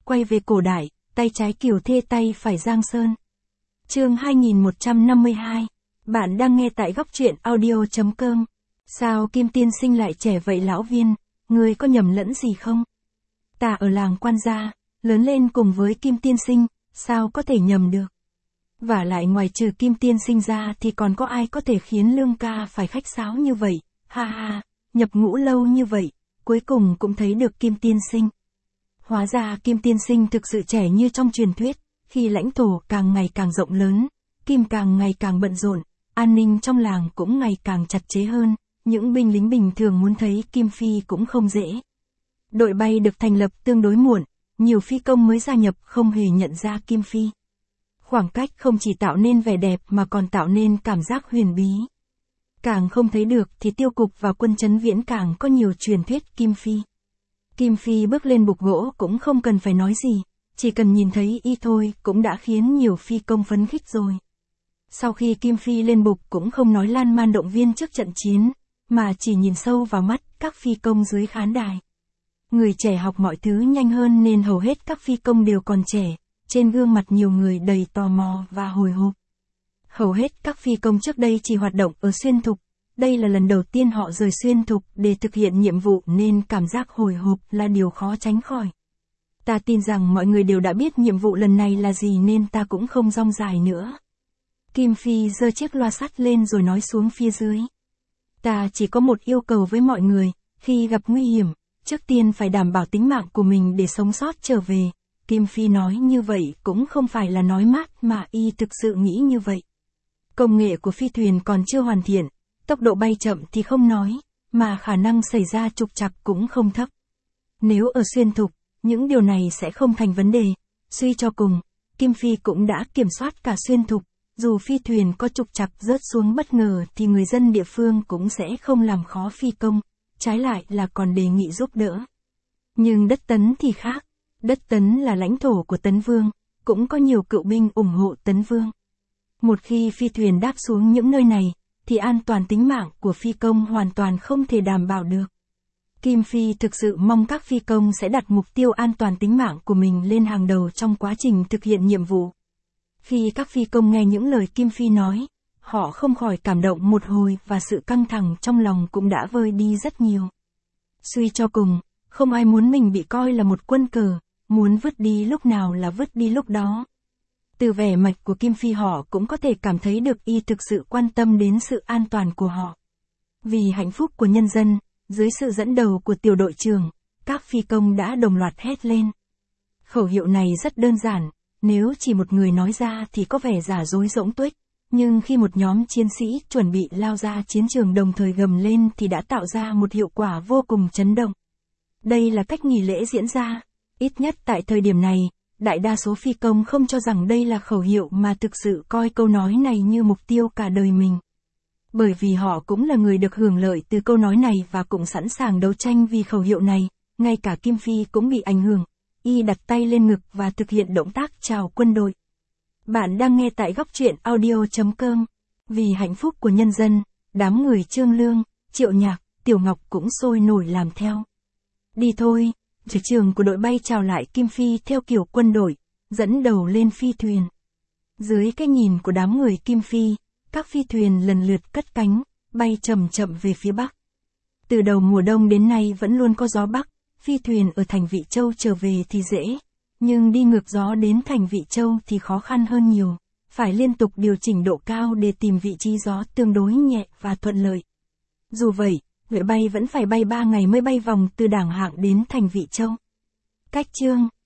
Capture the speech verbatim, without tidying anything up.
quay về cổ đại, tay trái Kiều Thê tay phải Giang Sơn. Chương hai nghìn một trăm năm mươi hai. Bạn đang nghe tại góc truyện audio chấm com. Sao Kim tiên sinh lại trẻ vậy lão Viên, ngươi có nhầm lẫn gì không? Ta ở làng Quan gia, lớn lên cùng với Kim tiên sinh, sao có thể nhầm được? Vả lại ngoài trừ Kim tiên sinh ra thì còn có ai có thể khiến Lương ca phải khách sáo như vậy, ha ha, nhập ngũ lâu như vậy, cuối cùng cũng thấy được Kim tiên sinh. Hóa ra Kim tiên sinh thực sự trẻ như trong truyền thuyết, khi lãnh thổ càng ngày càng rộng lớn, Kim càng ngày càng bận rộn, an ninh trong làng cũng ngày càng chặt chẽ hơn, những binh lính bình thường muốn thấy Kim Phi cũng không dễ. Đội bay được thành lập tương đối muộn, nhiều phi công mới gia nhập không hề nhận ra Kim Phi. Khoảng cách không chỉ tạo nên vẻ đẹp mà còn tạo nên cảm giác huyền bí. Càng không thấy được thì tiêu cục và quân trấn viễn càng có nhiều truyền thuyết Kim Phi. Kim Phi bước lên bục gỗ cũng không cần phải nói gì, chỉ cần nhìn thấy y thôi cũng đã khiến nhiều phi công phấn khích rồi. Sau khi Kim Phi lên bục cũng không nói lan man động viên trước trận chiến, mà chỉ nhìn sâu vào mắt các phi công dưới khán đài. Người trẻ học mọi thứ nhanh hơn nên hầu hết các phi công đều còn trẻ, trên gương mặt nhiều người đầy tò mò và hồi hộp. Hầu hết các phi công trước đây chỉ hoạt động ở xuyên thục, đây là lần đầu tiên họ rời xuyên thục để thực hiện nhiệm vụ nên cảm giác hồi hộp là điều khó tránh khỏi. Ta tin rằng mọi người đều đã biết nhiệm vụ lần này là gì nên ta cũng không rong dài nữa. Kim Phi giơ chiếc loa sắt lên rồi nói xuống phía dưới. Ta chỉ có một yêu cầu với mọi người, khi gặp nguy hiểm, trước tiên phải đảm bảo tính mạng của mình để sống sót trở về. Kim Phi nói như vậy cũng không phải là nói mát mà y thực sự nghĩ như vậy. Công nghệ của phi thuyền còn chưa hoàn thiện, tốc độ bay chậm thì không nói, mà khả năng xảy ra trục trặc cũng không thấp. Nếu ở xuyên thục, những điều này sẽ không thành vấn đề. Suy cho cùng, Kim Phi cũng đã kiểm soát cả xuyên thục, dù phi thuyền có trục trặc rớt xuống bất ngờ thì người dân địa phương cũng sẽ không làm khó phi công, trái lại là còn đề nghị giúp đỡ. Nhưng đất Tấn thì khác, đất Tấn là lãnh thổ của Tấn Vương, cũng có nhiều cựu binh ủng hộ Tấn Vương. Một khi phi thuyền đáp xuống những nơi này, thì an toàn tính mạng của phi công hoàn toàn không thể đảm bảo được. Kim Phi thực sự mong các phi công sẽ đặt mục tiêu an toàn tính mạng của mình lên hàng đầu trong quá trình thực hiện nhiệm vụ. Khi các phi công nghe những lời Kim Phi nói, họ không khỏi cảm động một hồi và sự căng thẳng trong lòng cũng đã vơi đi rất nhiều. Suy cho cùng, không ai muốn mình bị coi là một quân cờ, muốn vứt đi lúc nào là vứt đi lúc đó. Từ vẻ mặt của Kim Phi họ cũng có thể cảm thấy được y thực sự quan tâm đến sự an toàn của họ. Vì hạnh phúc của nhân dân, dưới sự dẫn đầu của tiểu đội trưởng, các phi công đã đồng loạt hét lên. Khẩu hiệu này rất đơn giản, nếu chỉ một người nói ra thì có vẻ giả dối rỗng tuếch, nhưng khi một nhóm chiến sĩ chuẩn bị lao ra chiến trường đồng thời gầm lên thì đã tạo ra một hiệu quả vô cùng chấn động. Đây là cách nghi lễ diễn ra, ít nhất tại thời điểm này, đại đa số phi công không cho rằng đây là khẩu hiệu mà thực sự coi câu nói này như mục tiêu cả đời mình. Bởi vì họ cũng là người được hưởng lợi từ câu nói này và cũng sẵn sàng đấu tranh vì khẩu hiệu này, ngay cả Kim Phi cũng bị ảnh hưởng, y đặt tay lên ngực và thực hiện động tác chào quân đội. Bạn đang nghe tại góc truyện audio chấm com. Vì hạnh phúc của nhân dân, đám người Trương Lương, Triệu Nhạc, Tiểu Ngọc cũng sôi nổi làm theo. Đi thôi, trưởng trưởng của đội bay chào lại Kim Phi theo kiểu quân đội, dẫn đầu lên phi thuyền. Dưới cái nhìn của đám người Kim Phi, các phi thuyền lần lượt cất cánh, bay chậm chậm về phía Bắc. Từ đầu mùa đông đến nay vẫn luôn có gió Bắc, phi thuyền ở thành Vị Châu trở về thì dễ, nhưng đi ngược gió đến thành Vị Châu thì khó khăn hơn nhiều, phải liên tục điều chỉnh độ cao để tìm vị trí gió tương đối nhẹ và thuận lợi. Dù vậy, đội bay vẫn phải bay ba ngày mới bay vòng từ Đảng Hạng đến thành Vị Châu. Cách Chương